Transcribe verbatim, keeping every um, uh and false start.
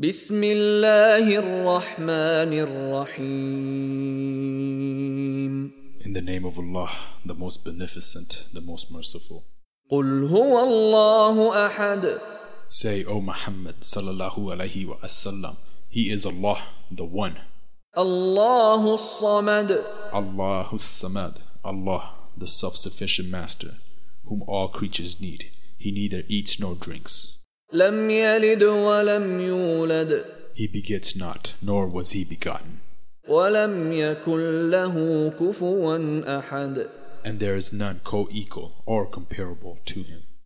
بسم الله الرحمن الرحيم. In the name of Allah, the most beneficent, the most merciful. قل هو الله أحد. Say, O Muhammad sallallahu alayhi wa sallam, He is Allah, the One. الله الصمد. Allahu Samad, Allah, the self-sufficient Master, whom all creatures need. He neither eats nor drinks. لم يلد ولم يولد. He begets not, nor was he begotten. ولم يكن له كفوا أحد. And there is none co-equal or comparable to him.